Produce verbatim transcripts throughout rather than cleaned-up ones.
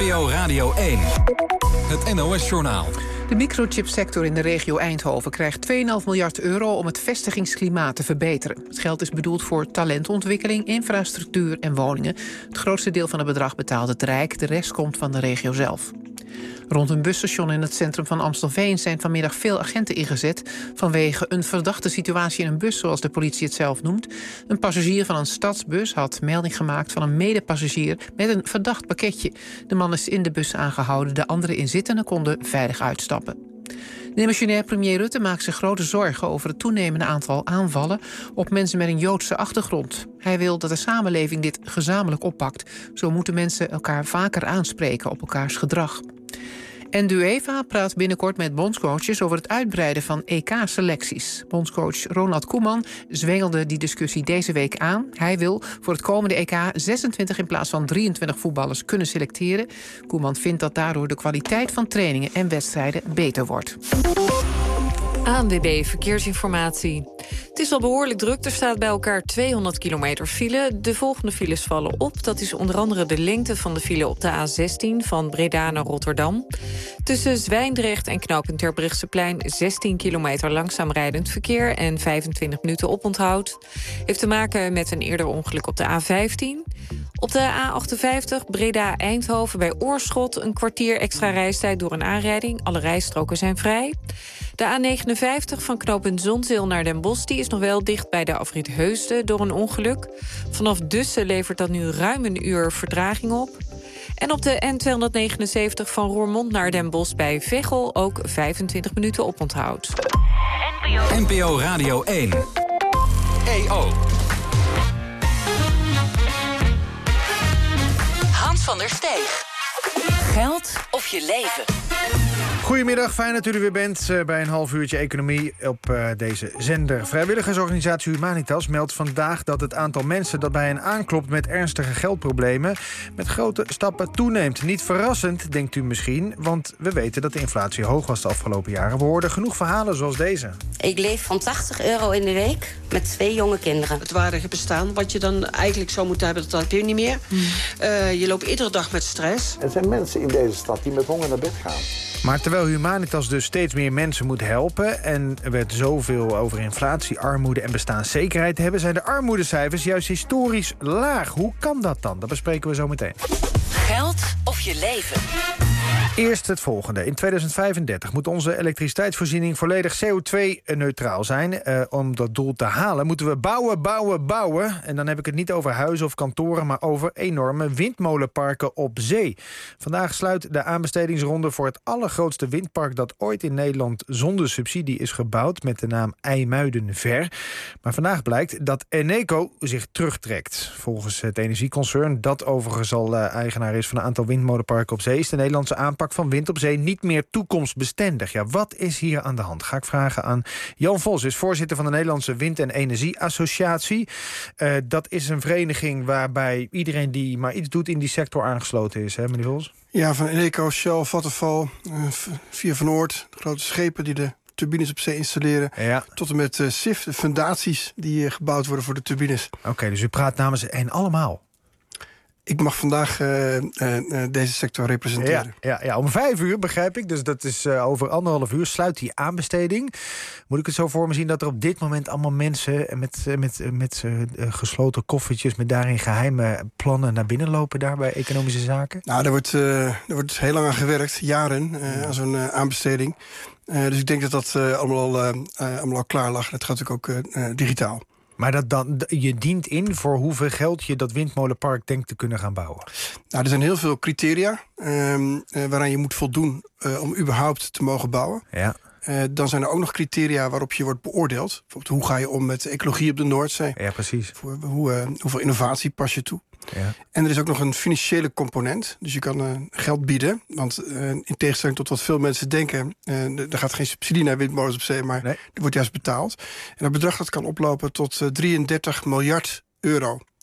O Radio één. Het N O S-journaal. De microchipsector in de regio Eindhoven krijgt twee komma vijf miljard euro om het vestigingsklimaat te verbeteren. Het geld is bedoeld voor talentontwikkeling, infrastructuur en woningen. Het grootste deel van het bedrag betaalt het Rijk, de rest komt van de regio zelf. Rond een busstation in het centrum van Amstelveen zijn vanmiddag veel agenten ingezet vanwege een verdachte situatie in een bus, zoals de politie het zelf noemt. Een passagier van een stadsbus had melding gemaakt van een medepassagier met een verdacht pakketje. De man is in de bus aangehouden, de andere inzittenden konden veilig uitstappen. De demissionair premier Rutte maakt zich grote zorgen over het toenemende aantal aanvallen op mensen met een Joodse achtergrond. Hij wil dat de samenleving dit gezamenlijk oppakt. Zo moeten mensen elkaar vaker aanspreken op elkaars gedrag. En de UEFA praat binnenkort met bondscoaches over het uitbreiden van E K-selecties. Bondscoach Ronald Koeman zwengelde die discussie deze week aan. Hij wil voor het komende E K zesentwintig in plaats van drieëntwintig voetballers kunnen selecteren. Koeman vindt dat daardoor de kwaliteit van trainingen en wedstrijden beter wordt. A N W B Verkeersinformatie. Het is al behoorlijk druk. Er staat bij elkaar tweehonderd kilometer file. De volgende files vallen op. Dat is onder andere de lengte van de file op de A zestien... van Breda naar Rotterdam. Tussen Zwijndrecht en knooppunt Terbrechtseplein... zestien kilometer langzaam rijdend verkeer... en vijfentwintig minuten oponthoud. Heeft te maken met een eerder ongeluk op de A vijftien. Op de A achtenvijftig Breda-Eindhoven bij Oorschot... een kwartier extra reistijd door een aanrijding. Alle rijstroken zijn vrij. De A negenenvijftig van knooppunt Zonzeel naar Den Bosch... die is nog wel dicht bij de afrit Heusden door een ongeluk. Vanaf Dussen levert dat nu ruim een uur vertraging op. En op de N tweehonderdnegenenzeventig van Roermond naar Den Bosch bij Veghel... ook vijfentwintig minuten oponthoud. N P O Radio één. E O. Hans van der Steeg. Geld of je leven? Goedemiddag, fijn dat u er weer bent uh, bij een half uurtje economie op uh, deze zender. Vrijwilligersorganisatie Humanitas meldt vandaag dat het aantal mensen dat bij hen aanklopt met ernstige geldproblemen met grote stappen toeneemt. Niet verrassend, denkt u misschien, want we weten dat de inflatie hoog was de afgelopen jaren. We hoorden genoeg verhalen zoals deze. Ik leef van tachtig euro in de week met twee jonge kinderen. Het waardige bestaan, wat je dan eigenlijk zou moeten hebben, dat heb je niet meer. Hmm. Uh, je loopt iedere dag met stress. Er zijn mensen in deze stad die met honger naar bed gaan. Maar terwijl Humanitas dus steeds meer mensen moet helpen... en er werd zoveel over inflatie, armoede en bestaanszekerheid hebben... zijn de armoedecijfers juist historisch laag. Hoe kan dat dan? Dat bespreken we zo meteen. Geld of je leven? Eerst het volgende. In tweeduizend vijfendertig moet onze elektriciteitsvoorziening volledig C O twee neutraal zijn. Uh, om dat doel te halen moeten we bouwen, bouwen, bouwen. En dan heb ik het niet over huizen of kantoren... maar over enorme windmolenparken op zee. Vandaag sluit de aanbestedingsronde voor het allergrootste windpark... dat ooit in Nederland zonder subsidie is gebouwd... met de naam IJmuiden-Ver. Maar vandaag blijkt dat Eneco zich terugtrekt. Volgens het energieconcern, dat overigens al uh, eigenaar is... van een aantal windmolenparken op zee... is de Nederlandse aanpak van wind op zee niet meer toekomstbestendig. Ja, wat is hier aan de hand? Ga ik vragen aan Jan Vos, is voorzitter van de Nederlandse Wind- en Energieassociatie. Uh, dat is een vereniging waarbij iedereen die maar iets doet in die sector aangesloten is, hè, meneer Vos? Ja, van Eneco, Shell, Vattenfall, uh, via Van Oort, de grote schepen die de turbines op zee installeren. Ja. Tot en met uh, S I F, de fundaties die uh, gebouwd worden voor de turbines. Oké, okay, dus u praat namens hen allemaal? Ik mag vandaag uh, uh, deze sector representeren. Ja, ja, ja, om vijf uur begrijp ik, dus dat is uh, over anderhalf uur... sluit die aanbesteding. Moet ik het zo voor me zien dat er op dit moment allemaal mensen... met, met, met uh, gesloten koffertjes, met daarin geheime plannen... naar binnen lopen daar bij Economische Zaken? Nou, daar wordt, uh, daar wordt heel lang aan gewerkt, jaren, uh, aan zo'n uh, aanbesteding. Uh, dus ik denk dat dat uh, allemaal, al, uh, uh, allemaal al klaar lag. Dat gaat natuurlijk ook uh, uh, digitaal. Maar dat dan, je dient in voor hoeveel geld je dat windmolenpark denkt te kunnen gaan bouwen? Nou, er zijn heel veel criteria um, uh, waaraan je moet voldoen uh, om überhaupt te mogen bouwen. Ja. Uh, dan zijn er ook nog criteria waarop je wordt beoordeeld. Bijvoorbeeld, hoe ga je om met ecologie op de Noordzee? Ja, precies. Voor, hoe, uh, hoeveel innovatie pas je toe? Ja. En er is ook nog een financiële component. Dus je kan uh, geld bieden. Want uh, in tegenstelling tot wat veel mensen denken... Uh, er gaat geen subsidie naar windmolens op zee, maar nee. Er wordt juist betaald. En dat bedrag dat kan oplopen tot uh, drieëndertig miljard euro.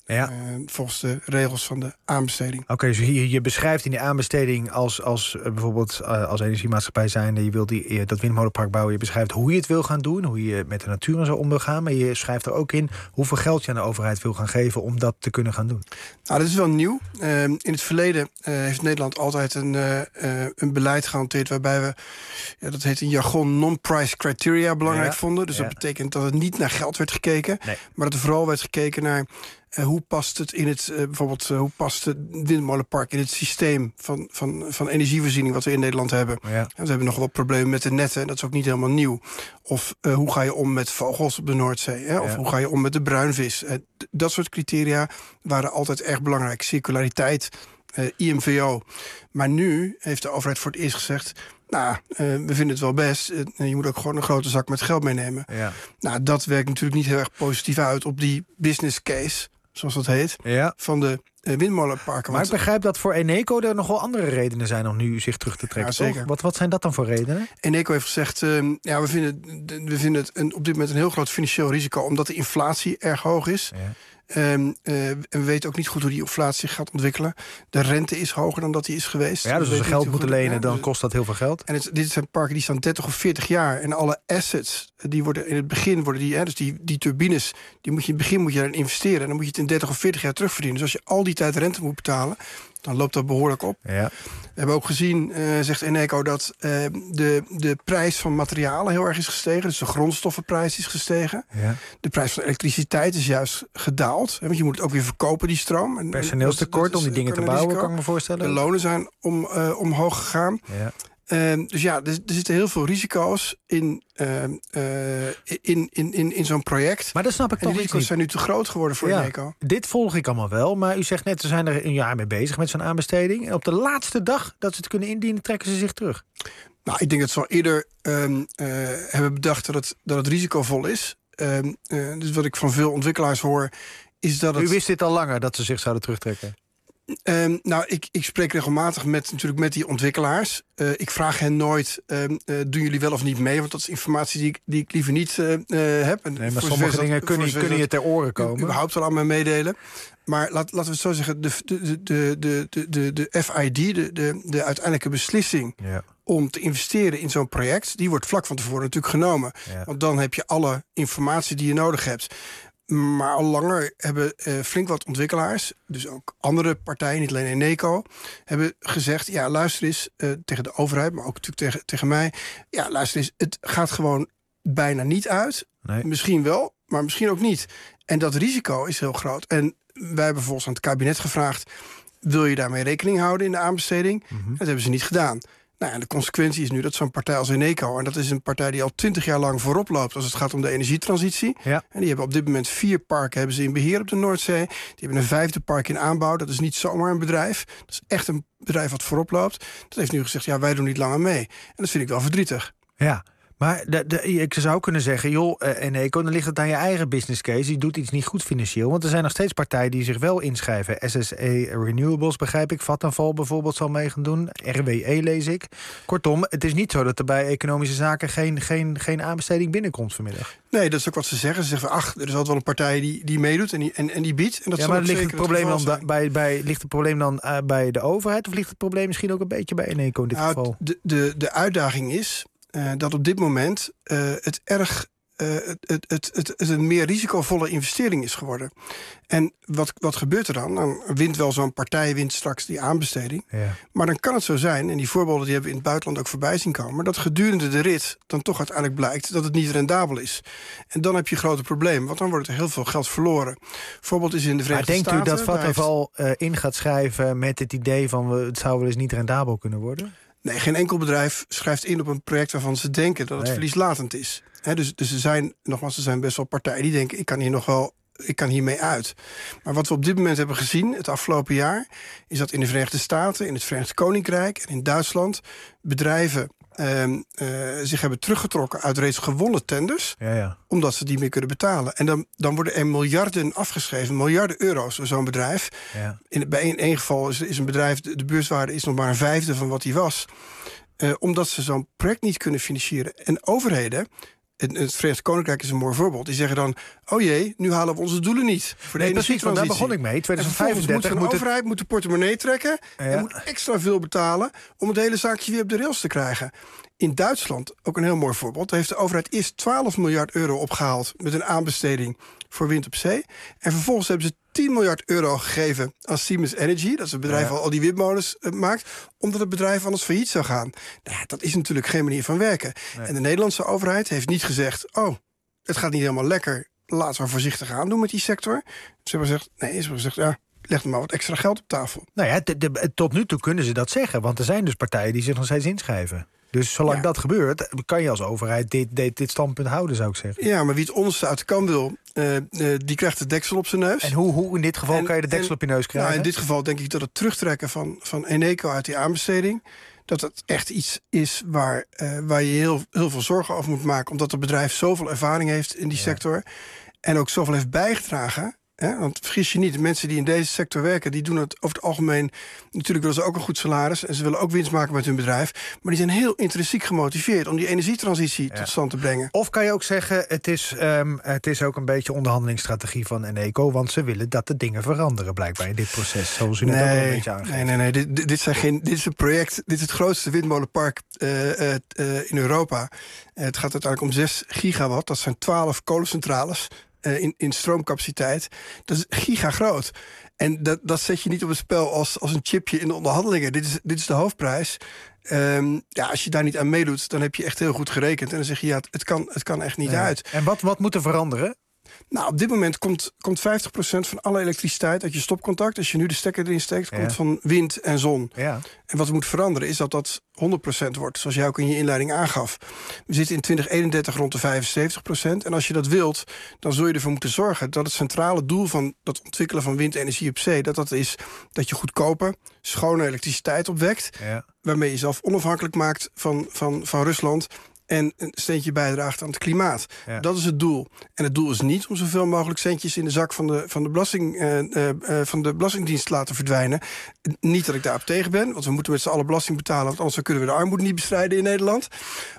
Ja. Uh, volgens de regels van de aanbesteding. Oké, okay, dus je, je beschrijft in die aanbesteding als, als uh, bijvoorbeeld uh, als energiemaatschappij zijnde, je wilt die, uh, dat windmolenpark bouwen, je beschrijft hoe je het wil gaan doen, hoe je met de natuur en zo om wil gaan, maar je schrijft er ook in hoeveel geld je aan de overheid wil gaan geven om dat te kunnen gaan doen. Nou, dat is wel nieuw. Uh, in het verleden uh, heeft Nederland altijd een, uh, uh, een beleid gehanteerd waarbij we, ja, dat heet in jargon, non-price criteria belangrijk ja. vonden. Dus ja. dat betekent dat het niet naar geld werd gekeken, nee. maar dat er vooral werd gekeken naar Uh, hoe past het in het, uh, bijvoorbeeld, uh, hoe past het windmolenpark in het systeem van, van, van energievoorziening wat we in Nederland hebben? Ja. En we hebben nog wel problemen met de netten, dat is ook niet helemaal nieuw. Of uh, hoe ga je om met vogels op de Noordzee? Hè? Of ja. hoe ga je om met de bruinvis? Uh, d- dat soort criteria waren altijd erg belangrijk. Circulariteit, uh, I M V O. Maar nu heeft de overheid voor het eerst gezegd, nou, uh, we vinden het wel best. Uh, je moet ook gewoon een grote zak met geld meenemen. Ja. Nou, dat werkt natuurlijk niet heel erg positief uit op die business case, zoals dat heet, ja. van de uh, windmolenparken. Maar ik begrijp dat voor Eneco er nog wel andere redenen zijn om nu zich terug te trekken. Ja, zeker. Wat, wat zijn dat dan voor redenen? Eneco heeft gezegd, uh, ja, we vinden, we vinden het een, op dit moment een heel groot financieel risico, omdat de inflatie erg hoog is. Ja. Um, uh, en we weten ook niet goed hoe die inflatie gaat ontwikkelen. De rente is hoger dan dat die is geweest. Ja, dus als we geld moeten lenen, ja, dan dus, kost dat heel veel geld. En het, dit zijn parken die staan dertig of veertig jaar. En alle assets, die worden in het begin worden die, hè, dus die, die turbines, die moet je in het begin moet je daarin investeren. En dan moet je het in dertig of veertig jaar terugverdienen. Dus als je al die tijd rente moet betalen, dan loopt dat behoorlijk op. Ja. We hebben ook gezien, uh, zegt Eneco, dat uh, de, de prijs van materialen heel erg is gestegen. Dus de grondstoffenprijs is gestegen. Ja. De prijs van elektriciteit is juist gedaald. Hè, want je moet het ook weer verkopen, die stroom. En, personeelstekort om die dingen te bouwen, risico. Kan ik me voorstellen. De lonen zijn om, uh, omhoog gegaan. Ja. Uh, dus ja, er, er zitten heel veel risico's in, uh, uh, in, in, in, in zo'n project. Maar dat snap ik en toch die risico's niet. zijn nu te groot geworden voor ja, Eneco. Dit volg ik allemaal wel, maar u zegt net, ze zijn er een jaar mee bezig met zo'n aanbesteding. En op de laatste dag dat ze het kunnen indienen, trekken ze zich terug. Nou, ik denk dat ze al eerder um, uh, hebben bedacht dat het, dat het risicovol is. Um, uh, dus wat ik van veel ontwikkelaars hoor, is dat het... U wist dit al langer, dat ze zich zouden terugtrekken? Um, nou, ik, ik spreek regelmatig met, natuurlijk met die ontwikkelaars. Uh, ik vraag hen nooit, um, uh, doen jullie wel of niet mee? Want dat is informatie die ik, die ik liever niet uh, uh, heb. En nee, maar sommige dingen dat, kunnen, kunnen je ter oren komen. Überhaupt wel aan mij meedelen. Maar laat, laten we het zo zeggen, de, de, de, de, de, de, de F I D, de, de, de uiteindelijke beslissing... Ja. om te investeren in zo'n project, die wordt vlak van tevoren natuurlijk genomen. Ja. Want dan heb je alle informatie die je nodig hebt. Maar al langer hebben uh, flink wat ontwikkelaars, dus ook andere partijen, niet alleen Eneco, hebben gezegd, ja, luister eens, uh, tegen de overheid, maar ook natuurlijk tegen, tegen mij. Ja, luister eens, het gaat gewoon bijna niet uit. Nee. Misschien wel, maar misschien ook niet. En dat risico is heel groot. En wij hebben volgens aan het kabinet gevraagd, wil je daarmee rekening houden in de aanbesteding? Mm-hmm. Dat hebben ze niet gedaan. Nou, en de consequentie is nu dat zo'n partij als Eneco, en dat is een partij die al twintig jaar lang voorop loopt als het gaat om de energietransitie. Ja. En die hebben op dit moment vier parken hebben ze in beheer op de Noordzee. Die hebben een vijfde park in aanbouw. Dat is niet zomaar een bedrijf. Dat is echt een bedrijf wat voorop loopt. Dat heeft nu gezegd, ja, wij doen niet langer mee. En dat vind ik wel verdrietig. Ja. Maar de, de, ik zou kunnen zeggen, joh, uh, Eneco, dan ligt het aan je eigen business case. Je doet iets niet goed financieel. Want er zijn nog steeds partijen die zich wel inschrijven. S S E Renewables, begrijp ik. Vattenfall bijvoorbeeld zal mee gaan doen. R W E lees ik. Kortom, het is niet zo dat er bij economische zaken geen, geen, geen aanbesteding binnenkomt vanmiddag. Nee, dat is ook wat ze zeggen. Ze zeggen, ach, er is altijd wel een partij die, die meedoet en die, en, en die biedt. En dat ja, maar ligt het, probleem dan da, bij, bij, ligt het probleem dan uh, bij de overheid? Of ligt het probleem misschien ook een beetje bij Eneco in dit nou, geval? De, de, de uitdaging is Uh, dat op dit moment uh, het erg uh, het, het, het, het, het een meer risicovolle investering is geworden. En wat, wat gebeurt er dan? Dan wint wel zo'n partij wint straks die aanbesteding. Ja. Maar dan kan het zo zijn, en die voorbeelden die hebben we in het buitenland ook voorbij zien komen, dat gedurende de rit dan toch uiteindelijk blijkt dat het niet rendabel is. En dan heb je grote problemen, want dan wordt er heel veel geld verloren. Voorbeeld is in de Verenigde Staten. Maar denkt Staten, u dat Vattenfall heeft... uh, in gaat schrijven met het idee van het zou wel eens niet rendabel kunnen worden? Nee, geen enkel bedrijf schrijft in op een project waarvan ze denken dat het nee. verlieslatend is. He, dus, dus er zijn, nogmaals, er zijn best wel partijen die denken, ik kan hier nog wel, ik kan hiermee uit. Maar wat we op dit moment hebben gezien, het afgelopen jaar, is dat in de Verenigde Staten, in het Verenigd Koninkrijk en in Duitsland bedrijven Um, uh, zich hebben teruggetrokken uit reeds gewonnen tenders, ja, ja. omdat ze die meer kunnen betalen. En dan, dan worden er miljarden afgeschreven, miljarden euro's voor zo'n bedrijf. Ja. In, bij in één geval is, is een bedrijf, de, de beurswaarde is nog maar een vijfde van wat die was. Uh, omdat ze zo'n project niet kunnen financieren. En overheden Het, het Verenigd Koninkrijk is een mooi voorbeeld. Die zeggen dan, oh jee, nu halen we onze doelen niet. Voor de nee, precies, want daar begon ik mee. tweeduizend vijfendertig moet de overheid moet de portemonnee trekken... Ja. en moet extra veel betalen om het hele zaakje weer op de rails te krijgen. In Duitsland, ook een heel mooi voorbeeld... heeft de overheid eerst twaalf miljard euro opgehaald... met een aanbesteding voor wind op zee. En vervolgens hebben ze tien miljard euro gegeven aan Siemens Energy... dat is een bedrijf dat ja. al die windmolens uh, maakt... omdat het bedrijf anders failliet zou gaan. Nou ja, dat is natuurlijk geen manier van werken. Nee. En de Nederlandse overheid heeft niet gezegd... oh, het gaat niet helemaal lekker, laten we voorzichtig aan doen met die sector. Ze hebben gezegd, nee, ze hebben gezegd... ja. Leg er maar wat extra geld op tafel. Nou ja, de, de, tot nu toe kunnen ze dat zeggen. Want er zijn dus partijen die zich nog steeds inschrijven. Dus zolang ja. dat gebeurt, kan je als overheid dit, dit, dit standpunt houden, zou ik zeggen. Ja, maar wie het onderste uit de kan wil, uh, uh, die krijgt de deksel op zijn neus. En hoe, hoe in dit geval en, kan je de deksel en, op je neus krijgen? Nou, in dit geval denk ik dat het terugtrekken van, van Eneco uit die aanbesteding... dat het echt iets is waar, uh, waar je heel, heel veel zorgen over moet maken... omdat het bedrijf zoveel ervaring heeft in die ja. sector... en ook zoveel heeft bijgedragen... He, want vergis je niet, de mensen die in deze sector werken... die doen het over het algemeen... natuurlijk willen ze ook een goed salaris... en ze willen ook winst maken met hun bedrijf... maar die zijn heel intrinsiek gemotiveerd... om die energietransitie ja. tot stand te brengen. Of kan je ook zeggen, het is, um, het is ook een beetje onderhandelingsstrategie van Eneco... want ze willen dat de dingen veranderen blijkbaar in dit proces. Zoals u net nee, ook een beetje aangeeft. Nee, nee, nee. Dit, dit, zijn geen, dit is een project, dit is het grootste windmolenpark uh, uh, uh, in Europa. Uh, het gaat uiteindelijk om zes gigawatt. Dat zijn twaalf kolencentrales... In, in stroomcapaciteit. Dat is gigagroot. En dat, dat zet je niet op het spel als, als een chipje in de onderhandelingen. Dit is, dit is de hoofdprijs. Um, ja, als je daar niet aan meedoet, dan heb je echt heel goed gerekend. En dan zeg je, ja, het kan, het kan echt niet ja. uit. En wat, wat moet er veranderen? Nou, op dit moment komt, komt vijftig procent van alle elektriciteit uit je stopcontact... als je nu de stekker erin steekt, ja. komt van wind en zon. Ja. En wat er moet veranderen is dat dat honderd procent wordt... zoals jij ook in je inleiding aangaf. We zitten in twintig eenendertig rond de vijfenzeventig procent. En als je dat wilt, dan zul je ervoor moeten zorgen... dat het centrale doel van dat ontwikkelen van windenergie op zee... dat dat is dat je goedkope, schone elektriciteit opwekt... Ja. waarmee je jezelf onafhankelijk maakt van, van, van Rusland... en een steentje bijdraagt aan het klimaat. Ja. Dat is het doel. En het doel is niet om zoveel mogelijk centjes... in de zak van de, van de, belasting, uh, uh, van de Belastingdienst te laten verdwijnen. Niet dat ik daarop tegen ben, want we moeten met z'n allen belasting betalen... want anders kunnen we de armoede niet bestrijden in Nederland.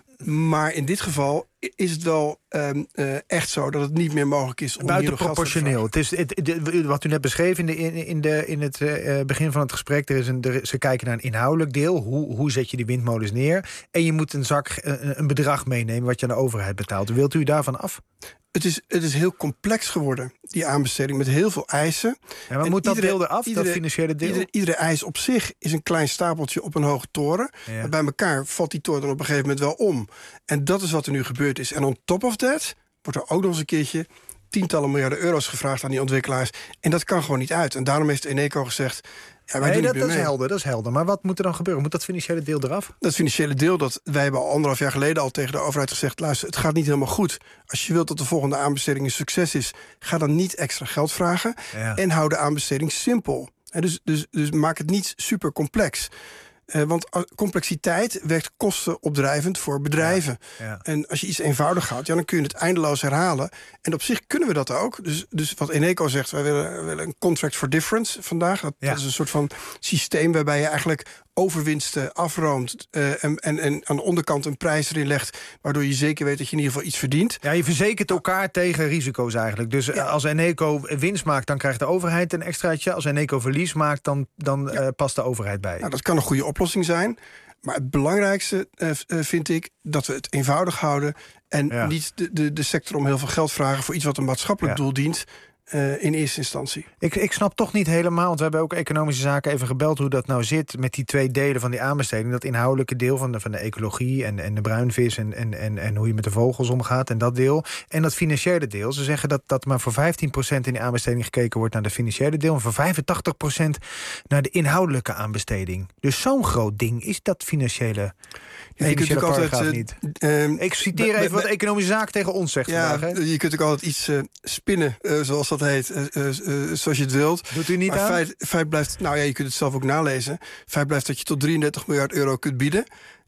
Maar in dit geval is het wel um, uh, echt zo dat het niet meer mogelijk is... om buitenproportioneel. Het is het, het, wat u net beschreef in, de, in, in, de, in het uh, begin van het gesprek... Er is een, er, ze kijken naar een inhoudelijk deel. Hoe, hoe zet je die windmolens neer? En je moet een zak, een, een bedrag meenemen... wat je aan de overheid betaalt. Wilt u daarvan af? Het is, het is heel complex geworden, die aanbesteding, met heel veel eisen. Ja, maar en moet dat iedere, deel eraf, iedere, dat financiële deel? Iedere, iedere eis op zich is een klein stapeltje op een hoge toren. Ja. En bij elkaar valt die toren dan op een gegeven moment wel om. En dat is wat er nu gebeurd is. En on top of that wordt er ook nog eens een keertje... tientallen miljarden euro's gevraagd aan die ontwikkelaars. En dat kan gewoon niet uit. En daarom heeft Eneco gezegd... Ja, wij nee, doen dat, dat is helder, dat is helder. Maar wat moet er dan gebeuren? Moet dat financiële deel eraf? Dat financiële deel, dat wij hebben al anderhalf jaar geleden al tegen de overheid gezegd... luister, het gaat niet helemaal goed. Als je wilt dat de volgende aanbesteding een succes is... ga dan niet extra geld vragen. Ja. En hou de aanbesteding simpel. En dus, dus, dus maak het niet super complex. Uh, want complexiteit werkt kostenopdrijvend voor bedrijven. Ja, ja. En als je iets eenvoudig houdt, ja, dan kun je het eindeloos herhalen. En op zich kunnen we dat ook. Dus, dus wat Eneco zegt, wij willen, wij willen een contract for difference vandaag. Dat, ja. dat is een soort van systeem waarbij je eigenlijk overwinsten afroomt... Uh, en, en, en aan de onderkant een prijs erin legt... waardoor je zeker weet dat je in ieder geval iets verdient. Ja, je verzekert elkaar tegen risico's eigenlijk. Dus ja. als Eneco winst maakt, dan krijgt de overheid een extraatje. Als Eneco verlies maakt, dan, dan ja. uh, past de overheid bij. Nou, dat kan een goede oplossing zijn. Maar het belangrijkste uh, vind ik dat we het eenvoudig houden... en ja. niet de, de, de sector om heel veel geld vragen... voor iets wat een maatschappelijk ja. doel dient... Uh, in eerste instantie. Ik, ik snap toch niet helemaal, want we hebben ook economische zaken even gebeld... hoe dat nou zit met die twee delen van die aanbesteding. Dat inhoudelijke deel van de, van de ecologie en, en de bruinvis... En, en, en, en hoe je met de vogels omgaat en dat deel. En dat financiële deel. Ze zeggen dat, dat maar voor vijftien procent in die aanbesteding gekeken wordt... naar de financiële deel en voor vijfentachtig procent naar de inhoudelijke aanbesteding. Dus zo'n groot ding is dat financiële... Ja, je kunt ook altijd, uh, niet. Uh, ik citeer even wat economische zaken tegen ons zegt ja, vandaag. Hè? Je kunt ook altijd iets uh, spinnen, uh, zoals dat heet, uh, uh, uh, zoals je het wilt. Doet u niet maar aan? Feit, feit blijft, nou ja, je kunt het zelf ook nalezen. Feit blijft dat je tot drieëndertig miljard euro kunt bieden.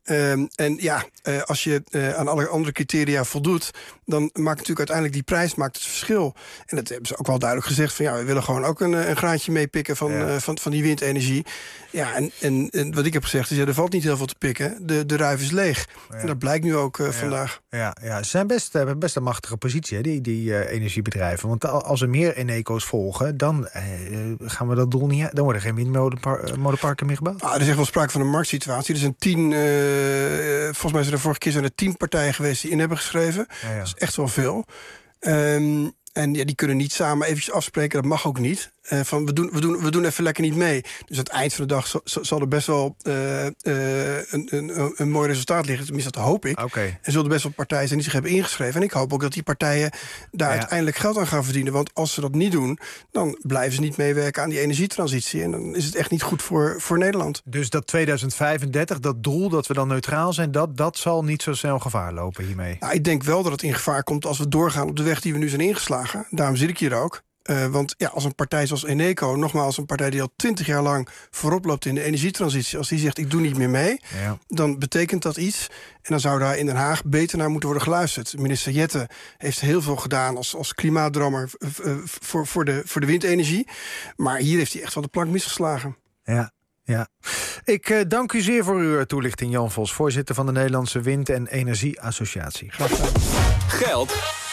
Um, en ja, uh, als je uh, aan alle andere criteria voldoet, dan maakt natuurlijk uiteindelijk die prijs maakt het verschil. En dat hebben ze ook wel duidelijk gezegd van ja, we willen gewoon ook een, een graantje meepikken van, ja. uh, van, van die windenergie. Ja, en, en, en wat ik heb gezegd is, ja, er valt niet heel veel te pikken. De, de ruif is leeg. Ja. En dat blijkt nu ook uh, ja. vandaag. Ja, ja, ze zijn best, uh, best een machtige positie, hè, die, die uh, energiebedrijven. Want als er meer Eneco's volgen, dan uh, gaan we dat doel niet. Dan worden er geen windmolenparken meer gebouwd. Ah, er is echt wel sprake van een marktsituatie. Er zijn tien, uh, volgens mij zijn er vorige keer zijn er tien partijen geweest die in hebben geschreven. Ja, ja. Dat is echt wel veel. Um, En ja, die kunnen niet samen eventjes afspreken, dat mag ook niet. Uh, van we doen, we, doen, we doen even lekker niet mee. Dus aan het eind van de dag zal, zal er best wel uh, uh, een, een, een mooi resultaat liggen. Tenminste, dat hoop ik. Okay. En zullen er best wel partijen zijn die zich hebben ingeschreven. En ik hoop ook dat die partijen daar ja. uiteindelijk geld aan gaan verdienen. Want als ze dat niet doen, dan blijven ze niet meewerken aan die energietransitie. En dan is het echt niet goed voor, voor Nederland. Dus dat tweeduizend vijfendertig, dat doel dat we dan neutraal zijn, dat, dat zal niet zo snel gevaar lopen hiermee? Nou, ik denk wel dat het in gevaar komt als we doorgaan op de weg die we nu zijn ingeslagen. Daarom zit ik hier ook. Uh, want ja, als een partij zoals Eneco, nogmaals een partij die al twintig jaar lang voorop loopt in de energietransitie, als die zegt ik doe niet meer mee, ja. dan betekent dat iets. En dan zou daar in Den Haag beter naar moeten worden geluisterd. Minister Jette heeft heel veel gedaan als, als klimaatdrammer uh, voor, voor, de, voor de windenergie. Maar hier heeft hij echt wel de plank misgeslagen. Ja. Ja. Ik uh, dank u zeer voor uw toelichting, Jan Vos, voorzitter van de Nederlandse Wind- en Energieassociatie. Graag gedaan. Geld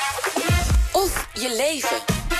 of je leven.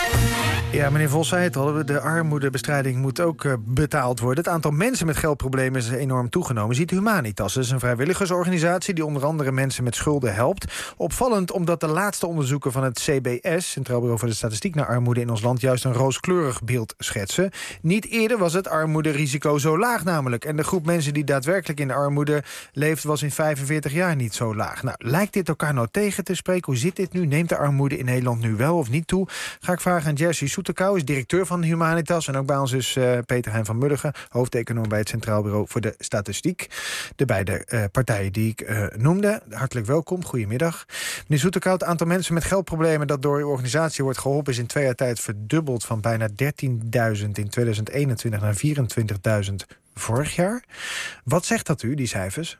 Ja, meneer Vos zei het al, de armoedebestrijding moet ook uh, betaald worden. Het aantal mensen met geldproblemen is enorm toegenomen. Ziet Humanitas, dat is een vrijwilligersorganisatie die onder andere mensen met schulden helpt. Opvallend omdat de laatste onderzoeken van het C B S, Centraal Bureau voor de Statistiek naar Armoede in ons land, juist een rooskleurig beeld schetsen. Niet eerder was het armoederisico zo laag namelijk. En de groep mensen die daadwerkelijk in de armoede leeft was in vijfenveertig jaar niet zo laag. Nou, lijkt dit elkaar nou tegen te spreken? Hoe zit dit nu? Neemt de armoede in Nederland nu wel of niet toe? Ga ik vragen aan Jerzy Soetekau, is directeur van Humanitas. En ook bij ons is uh, Peter Hein van Mulligen, hoofdeconoom bij het Centraal Bureau voor de Statistiek. De beide uh, partijen die ik uh, noemde. Hartelijk welkom, goedemiddag. Meneer Soetekau, het aantal mensen met geldproblemen dat door uw organisatie wordt geholpen is in twee jaar tijd verdubbeld van bijna dertienduizend in tweeduizend eenentwintig naar vierentwintigduizend vorig jaar. Wat zegt dat u, die cijfers?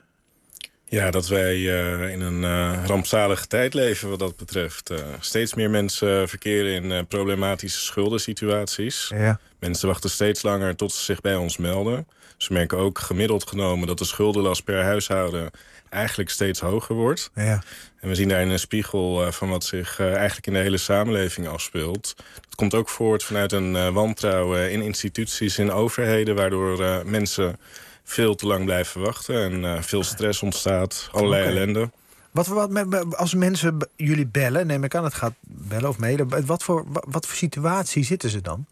Ja, dat wij uh, in een uh, rampzalige tijd leven wat dat betreft. Uh, steeds meer mensen verkeren in uh, problematische schuldensituaties. Ja. Mensen wachten steeds langer tot ze zich bij ons melden. Ze merken ook gemiddeld genomen dat de schuldenlast per huishouden eigenlijk steeds hoger wordt. Ja. En we zien daarin een spiegel uh, van wat zich uh, eigenlijk in de hele samenleving afspeelt. Dat komt ook voort vanuit een uh, wantrouwen in instituties, in overheden, waardoor uh, mensen veel te lang blijven wachten en uh, veel stress ontstaat, allerlei okay. ellende. Wat, wat, als mensen jullie bellen, neem ik aan, het gaat bellen of mailen, wat voor, wat voor situatie zitten ze dan?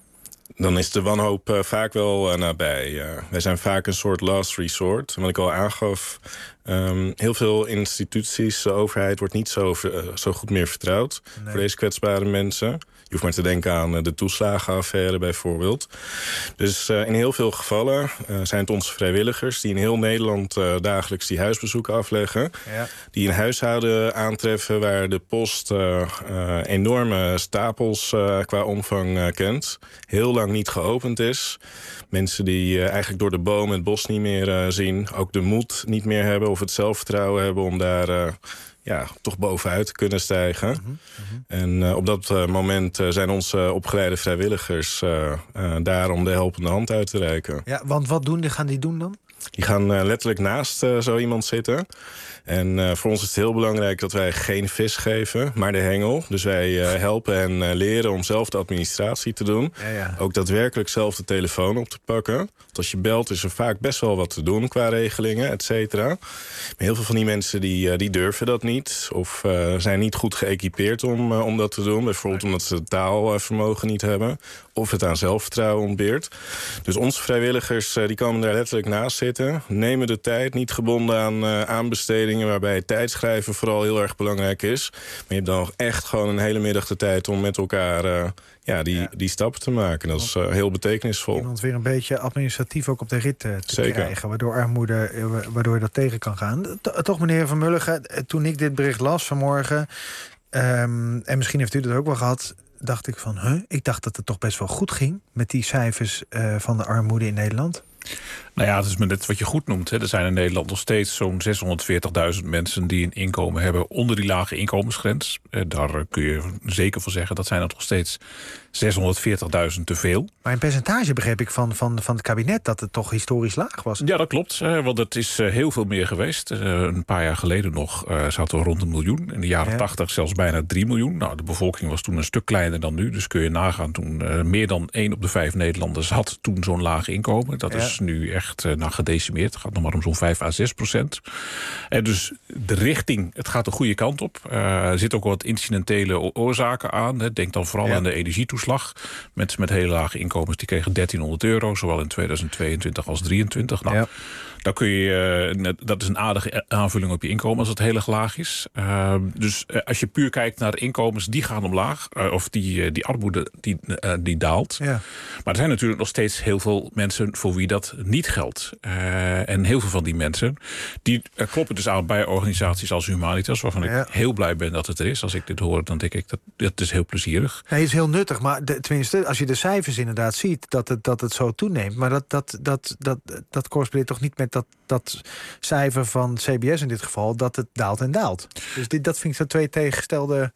Dan is de wanhoop uh, vaak wel uh, nabij. Uh, wij zijn vaak een soort last resort. Wat ik al aangaf, um, heel veel instituties, de overheid wordt niet zo, uh, zo goed meer vertrouwd nee. voor deze kwetsbare mensen. Je hoeft maar te denken aan uh, de toeslagenaffaire bijvoorbeeld. Dus uh, in heel veel gevallen uh, zijn het onze vrijwilligers die in heel Nederland uh, dagelijks die huisbezoeken afleggen. Ja. Die een huishouden aantreffen waar de post uh, uh, enorme stapels uh, qua omvang uh, kent. Heel lang niet geopend is. Mensen die uh, eigenlijk door de boom het bos niet meer uh, zien. Ook de moed niet meer hebben of het zelfvertrouwen hebben om daar Uh, ja, toch bovenuit te kunnen stijgen. Mm-hmm, mm-hmm. En uh, op dat uh, moment uh, zijn onze opgeleide vrijwilligers uh, uh, daar om de helpende hand uit te reiken. Ja, want wat doen die, gaan die doen dan? Die gaan uh, letterlijk naast uh, zo iemand zitten. En uh, voor ons is het heel belangrijk dat wij geen vis geven, maar de hengel. Dus wij uh, helpen en uh, leren om zelf de administratie te doen. Ja, ja. Ook daadwerkelijk zelf de telefoon op te pakken. Want als je belt is er vaak best wel wat te doen qua regelingen, et cetera. Maar heel veel van die mensen die, uh, die durven dat niet. Of uh, zijn niet goed geëquipeerd om, uh, om dat te doen. Bijvoorbeeld omdat ze het taalvermogen niet hebben. Of het aan zelfvertrouwen ontbeert. Dus onze vrijwilligers uh, die komen daar letterlijk naast zitten. Nemen de tijd, niet gebonden aan uh, aanbestedingen, waarbij tijdschrijven vooral heel erg belangrijk is. Maar je hebt dan echt gewoon een hele middag de tijd om met elkaar uh, ja, die, ja. die stappen te maken. Dat is uh, heel betekenisvol. Iemand weer een beetje administratief ook op de rit uh, te Zeker. krijgen, waardoor armoede, uh, waardoor je dat tegen kan gaan. T- toch, meneer Van Mulligen, toen ik dit bericht las vanmorgen, um, en misschien heeft u dat ook wel gehad, dacht ik van, huh? Ik dacht dat het toch best wel goed ging met die cijfers uh, van de armoede in Nederland. Nou ja, het is maar net wat je goed noemt. Hè. Er zijn in Nederland nog steeds zo'n zeshonderdveertigduizend mensen die een inkomen hebben onder die lage inkomensgrens. Eh, daar kun je zeker van zeggen, dat zijn er nog steeds zeshonderdveertigduizend te veel. Maar in percentage begreep ik van, van, van het kabinet dat het toch historisch laag was. Ja, dat klopt. Eh, want het is uh, heel veel meer geweest. Uh, een paar jaar geleden nog uh, zaten we rond een miljoen. In de jaren tachtig ja. zelfs bijna drie miljoen. Nou, de bevolking was toen een stuk kleiner dan nu. Dus kun je nagaan, toen uh, meer dan één op de vijf Nederlanders had toen zo'n laag inkomen. Dat ja. is nu echt uh, nou, gedecimeerd. Het gaat nog maar om zo'n vijf à zes procent. En dus de richting, het gaat de goede kant op. Uh, er zitten ook wat incidentele oorzaken aan. Hè. Denk dan vooral ja. aan de energietoeslag. Mensen met hele lage inkomens die kregen dertienhonderd euro, zowel in tweeduizend tweeëntwintig als drieëntwintig. Nou, ja. dan kun je, uh, dat is een aardige aanvulling op je inkomen als het heel erg laag is. Uh, dus uh, als je puur kijkt naar de inkomens, die gaan omlaag. Uh, of die, uh, die armoede, die, uh, die daalt. Ja. Maar er zijn natuurlijk nog steeds heel veel mensen voor wie dat niet geldt. Uh, en heel veel van die mensen, die uh, kloppen dus aan bij organisaties als Humanitas, waarvan ja. ik heel blij ben dat het er is. Als ik dit hoor, dan denk ik, dat, dat is heel plezierig. Nee, het is heel nuttig, maar de, tenminste, als je de cijfers inderdaad ziet, dat het, dat het zo toeneemt. Maar dat, dat, dat, dat, dat correspondeert toch niet met dat, dat cijfer van C B S in dit geval, dat het daalt en daalt. Dus dit, dat vind ik zo twee tegengestelde.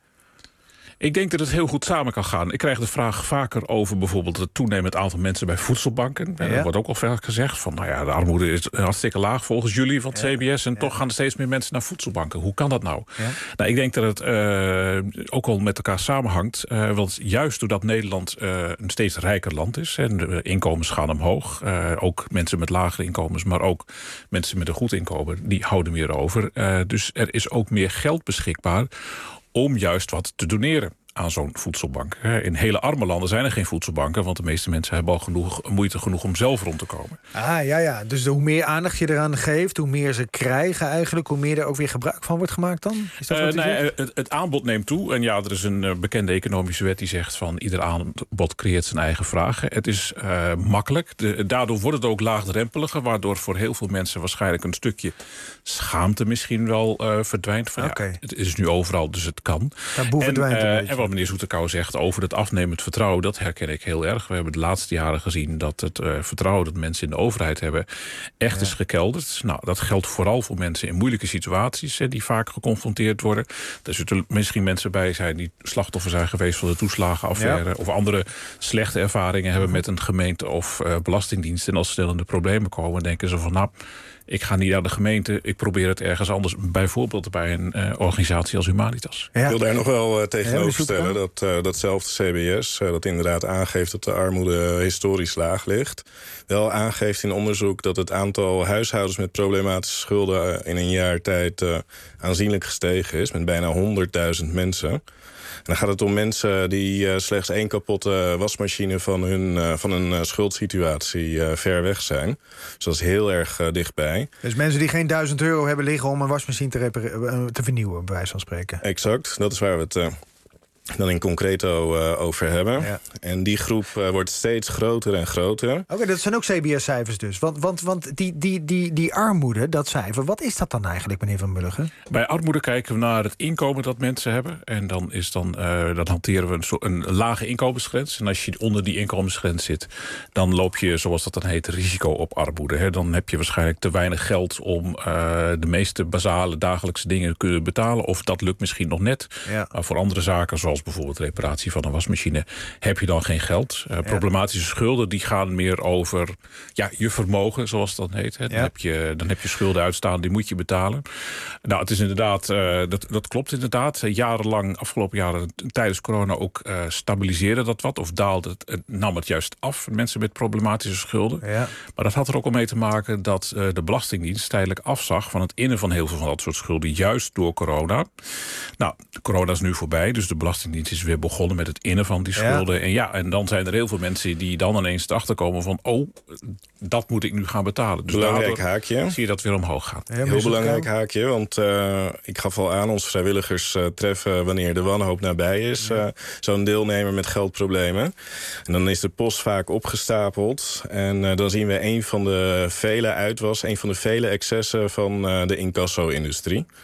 Ik denk dat het heel goed samen kan gaan. Ik krijg de vraag vaker over bijvoorbeeld het toenemend aantal mensen bij voedselbanken. En ja. er wordt ook al vaak gezegd van, nou ja, de armoede is hartstikke laag volgens jullie van het ja. C B S. En ja. toch gaan er steeds meer mensen naar voedselbanken. Hoe kan dat nou? Ja. Nou, ik denk dat het uh, ook al met elkaar samenhangt. Uh, want juist doordat Nederland uh, een steeds rijker land is, en de inkomens gaan omhoog. Uh, ook mensen met lagere inkomens, maar ook mensen met een goed inkomen, die houden meer over. Uh, dus er is ook meer geld beschikbaar om juist wat te doneren aan zo'n voedselbank. In hele arme landen zijn er geen voedselbanken, want de meeste mensen hebben al genoeg, moeite genoeg om zelf rond te komen. Ah, ja, ja. Dus hoe meer aandacht je eraan geeft, hoe meer ze krijgen eigenlijk, hoe meer er ook weer gebruik van wordt gemaakt dan? Is dat wat uh, nee, het, het aanbod neemt toe. En ja, er is een uh, bekende economische wet die zegt van ieder aanbod creëert zijn eigen vragen. Het is uh, makkelijk. De, daardoor wordt het ook laagdrempeliger, waardoor voor heel veel mensen waarschijnlijk een stukje schaamte misschien wel uh, verdwijnt. Van, okay. ja, het is nu overal, dus het kan. Taboe verdwijnt en, uh, en wat meneer Zoetekouw zegt over het afnemend vertrouwen, dat herken ik heel erg. We hebben de laatste jaren gezien dat het uh, vertrouwen dat mensen in de overheid hebben echt ja. is gekelderd. Nou, dat geldt vooral voor mensen in moeilijke situaties hè, die vaak geconfronteerd worden. Er zullen misschien mensen bij zijn die slachtoffer zijn geweest van de toeslagenaffaire ja. of andere slechte ervaringen hebben met een gemeente of uh, belastingdienst. En als ze in de problemen komen, denken ze van nou, ik ga niet naar de gemeente, ik probeer het ergens anders. Bijvoorbeeld bij een uh, organisatie als Humanitas. Ja. Ik wil daar nog wel uh, tegenover stellen dat uh, datzelfde C B S, uh, dat inderdaad aangeeft dat de armoede historisch laag ligt, wel aangeeft in onderzoek dat het aantal huishoudens met problematische schulden uh, in een jaar tijd uh, aanzienlijk gestegen is, met bijna honderdduizend mensen. En dan gaat het om mensen die uh, slechts één kapotte wasmachine van, hun, uh, van een uh, schuldsituatie uh, ver weg zijn. Dus dat is heel erg uh, dichtbij. Dus mensen die geen duizend euro hebben liggen om een wasmachine te, repareren, te vernieuwen, bij wijze van spreken. Exact, dat is waar we het uh, dan in concreto uh, over hebben. Ja. En die groep uh, wordt steeds groter en groter. Oké, okay, dat zijn ook C B S-cijfers dus. Want, want, want die, die, die, die armoede, dat cijfer, wat is dat dan eigenlijk, meneer Van Mulligen? Bij armoede kijken we naar het inkomen dat mensen hebben. En dan, is dan, uh, dan hanteren we een, so een lage inkomensgrens. En als je onder die inkomensgrens zit, dan loop je, zoals dat dan heet, risico op armoede. Hè. Dan heb je waarschijnlijk te weinig geld om uh, de meeste basale dagelijkse dingen te kunnen betalen. Of dat lukt misschien nog net. Ja. Maar voor andere zaken, zoals bijvoorbeeld reparatie van een wasmachine, heb je dan geen geld. Uh, ja. Problematische schulden die gaan meer over ja, je vermogen, zoals dat heet. Hè. Dan, ja. heb je, dan heb je schulden uitstaan, die moet je betalen. Nou, het is inderdaad, uh, dat, dat klopt inderdaad. Jarenlang, afgelopen jaren, tijdens corona ook uh, stabiliseerde dat wat, of daalde het, het, nam het juist af, mensen met problematische schulden. Ja. Maar dat had er ook al mee te maken dat uh, de Belastingdienst tijdelijk afzag van het innen van heel veel van dat soort schulden, juist door corona. Nou, corona is nu voorbij, dus de Belastingdienst is weer begonnen met het innen van die schulden. Ja. En ja, en dan zijn er heel veel mensen die dan ineens erachter komen van, oh, dat moet ik nu gaan betalen. Dus belangrijk haakje. Zie je dat weer omhoog gaan. Ja, heel belangrijk haakje, want uh, ik gaf al aan, onze vrijwilligers uh, treffen wanneer de wanhoop nabij is. Ja. Uh, Zo'n deelnemer met geldproblemen. En dan is de post vaak opgestapeld. En uh, dan zien we een van de vele uitwas, een van de vele excessen van uh, de incasso-industrie.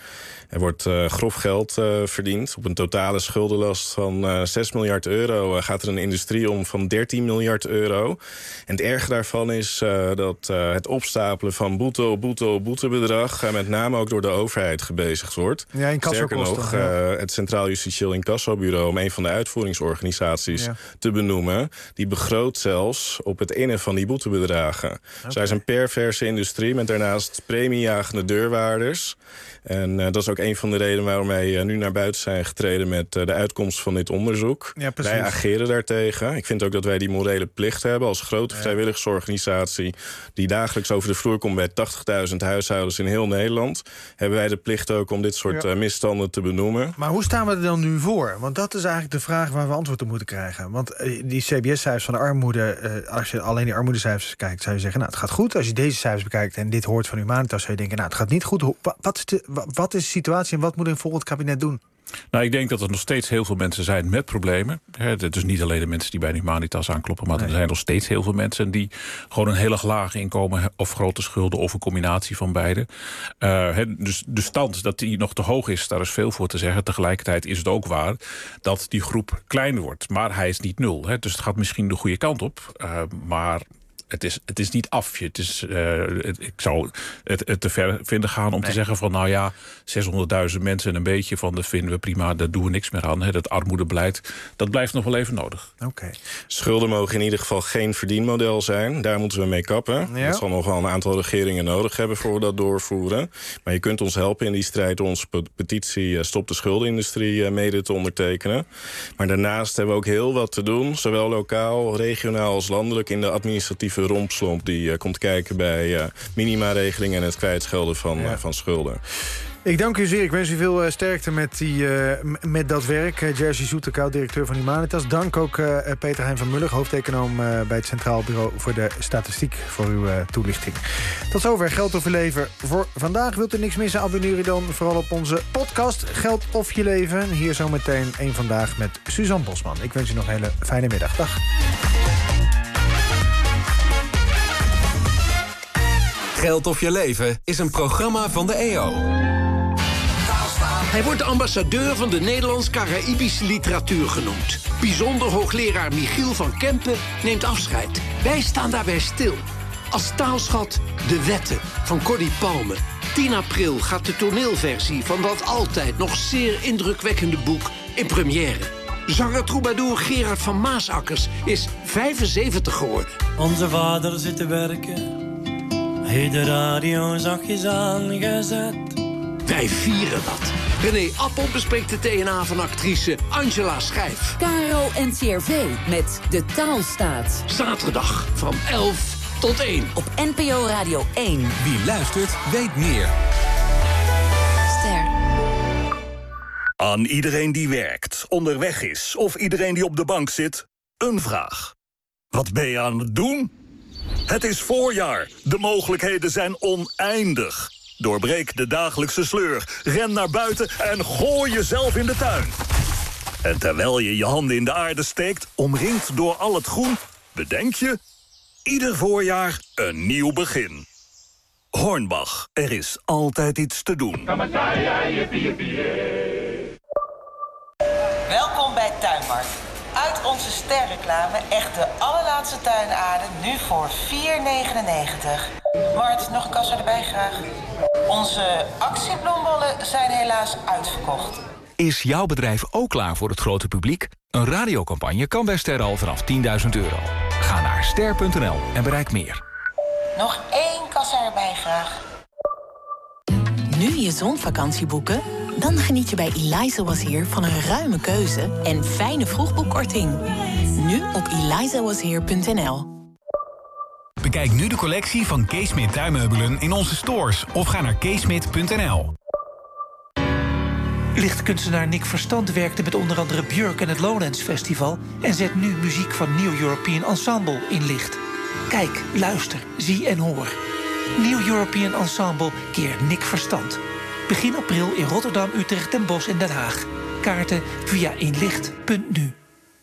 Er wordt uh, grof geld uh, verdiend. Op een totale schuldenlast van uh, zes miljard euro uh, gaat er een industrie om van dertien miljard euro. En het erge daarvan is uh, dat uh, het opstapelen van boete op boete op boetebedrag uh, met name ook door de overheid gebezigd wordt. Ja, Sterker nog, uh, het Centraal Justitieel Incassobureau, om een van de uitvoeringsorganisaties ja. te benoemen, die begroot zelfs op het innen van die boetebedragen. Okay. Zij is een perverse industrie met daarnaast premiejagende deurwaarders. En uh, dat is ook een van de redenen waarom wij uh, nu naar buiten zijn getreden met uh, de uitkomst van dit onderzoek. Ja, wij ageren daartegen. Ik vind ook dat wij die morele plicht hebben als grote ja. vrijwilligersorganisatie die dagelijks over de vloer komt bij tachtigduizend huishoudens in heel Nederland. Hebben wij de plicht ook om dit soort ja. uh, misstanden te benoemen. Maar hoe staan we er dan nu voor? Want dat is eigenlijk de vraag waar we antwoord op moeten krijgen. Want uh, die C B S-cijfers van de armoede, uh, als je alleen die armoedecijfers kijkt, zou je zeggen, nou, het gaat goed. Als je deze cijfers bekijkt en dit hoort van Humanitas, zou je denken, nou, het gaat niet goed. Wat is de, wat is de situatie en wat moet een volgend kabinet doen? Nou, ik denk dat er nog steeds heel veel mensen zijn met problemen. Het is niet alleen de mensen die bij Humanitas aankloppen, maar nee. er zijn nog steeds heel veel mensen die gewoon een heel erg laag inkomen of grote schulden of een combinatie van beide. Uh, dus de stand dat die nog te hoog is, daar is veel voor te zeggen. Tegelijkertijd is het ook waar dat die groep kleiner wordt. Maar hij is niet nul. Hè. Dus het gaat misschien de goede kant op. Uh, maar Het is, het is niet af. Het is, uh, het, ik zou het, het te ver vinden gaan om nee. te zeggen van, nou ja, zeshonderdduizend mensen en een beetje van, dat vinden we prima, daar doen we niks meer aan. Hè. Dat armoedebeleid, dat blijft nog wel even nodig. Okay. Schulden mogen in ieder geval geen verdienmodel zijn. Daar moeten we mee kappen. Ja. Dat zal nog wel een aantal regeringen nodig hebben voor we dat doorvoeren. Maar je kunt ons helpen in die strijd door onze petitie Stop de Schuldenindustrie mede te ondertekenen. Maar daarnaast hebben we ook heel wat te doen, zowel lokaal, regionaal als landelijk, in de administratieve rompslomp die uh, komt kijken bij uh, minimaregelingen en het kwijtschelden van, ja. uh, van schulden. Ik dank u zeer. Ik wens u veel uh, sterkte met, die, uh, met dat werk. Uh, Jerzy Zoetekoud, directeur van Humanitas. Dank ook uh, Peter Hein van Muller, hoofdeconoom uh, bij het Centraal Bureau voor de Statistiek, voor uw uh, toelichting. Tot zover Geld of Je Leven voor vandaag. Wilt u niks missen? Abonneer u dan vooral op onze podcast Geld of Je Leven. Hier zometeen één Vandaag met Suzanne Bosman. Ik wens u nog een hele fijne middag. Dag. Geld of Je Leven is een programma van de E O. Hij wordt de ambassadeur van de Nederlands-Caraïbische literatuur genoemd. Bijzonder hoogleraar Michiel van Kempen neemt afscheid. Wij staan daarbij stil. Als taalschat De Wetten van Cordy Palme. tien april gaat de toneelversie van dat altijd nog zeer indrukwekkende boek in première. Zanger troubadour Gerard van Maasakkers is vijfenzeventig geworden. Onze vader zit te werken. Hij de radio zachtjes aangezet. Wij vieren dat. René Appel bespreekt de D N A van actrice Angela Schijf. Caro en C R V met De Taalstaat. Zaterdag van elf tot één. Op N P O Radio één. Wie luistert, weet meer. Ster. Aan iedereen die werkt, onderweg is of iedereen die op de bank zit, een vraag. Wat ben je aan het doen? Het is voorjaar. De mogelijkheden zijn oneindig. Doorbreek de dagelijkse sleur. Ren naar buiten en gooi jezelf in de tuin. En terwijl je je handen in de aarde steekt, omringd door al het groen, bedenk je, ieder voorjaar een nieuw begin. Hornbach, er is altijd iets te doen. Welkom bij Tuinmarkt. Uit onze sterreclame echt de allerlaatste tuinaarden, nu voor vier negenennegentig. Mart, nog een kassa erbij graag. Onze actiebloembollen zijn helaas uitverkocht. Is jouw bedrijf ook klaar voor het grote publiek? Een radiocampagne kan bij Ster al vanaf tienduizend euro. Ga naar ster punt n l en bereik meer. Nog één kassa erbij graag. Nu je zonvakantie boeken? Dan geniet je bij Eliza Was Here van een ruime keuze en fijne vroegboekkorting. Nu op eliza was here punt n l. Bekijk nu de collectie van Keesmit tuinmeubelen in onze stores of ga naar keesmit punt n l. Lichtkunstenaar Nick Verstand werkte met onder andere Björk en het Lowlands Festival en zet nu muziek van New European Ensemble in licht. Kijk, luister, zie en hoor. New European Ensemble keer Nick Verstand. Begin april in Rotterdam, Utrecht, Den Bosch en Den Haag. Kaarten via inlicht punt n u.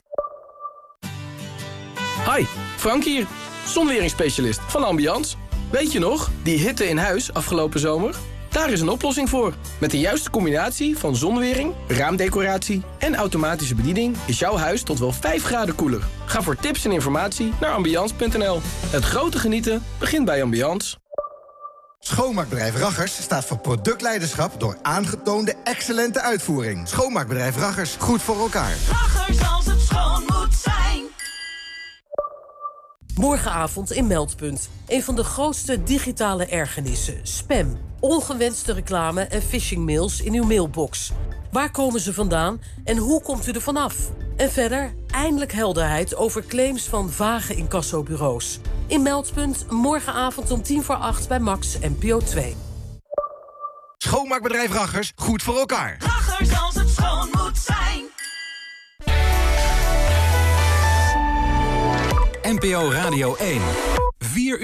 Hi, Frank hier, zonweringsspecialist van Ambiance. Weet je nog, die hitte in huis afgelopen zomer? Daar is een oplossing voor. Met de juiste combinatie van zonwering, raamdecoratie en automatische bediening is jouw huis tot wel vijf graden koeler. Ga voor tips en informatie naar ambiance punt n l. Het grote genieten begint bij Ambiance. Schoonmaakbedrijf Raggers staat voor productleiderschap door aangetoonde excellente uitvoering. Schoonmaakbedrijf Raggers, goed voor elkaar. Raggers als het schoon moet zijn. Morgenavond in Meldpunt. Een van de grootste digitale ergernissen. Spam. Ongewenste reclame en phishingmails in uw mailbox. Waar komen ze vandaan en hoe komt u er vanaf? En verder, eindelijk helderheid over claims van vage incassobureaus. In Meldpunt, morgenavond om tien voor acht bij Max N P O twee. Schoonmaakbedrijf Raggers, goed voor elkaar. Raggers als het schoon moet zijn. N P O Radio één. vier uur.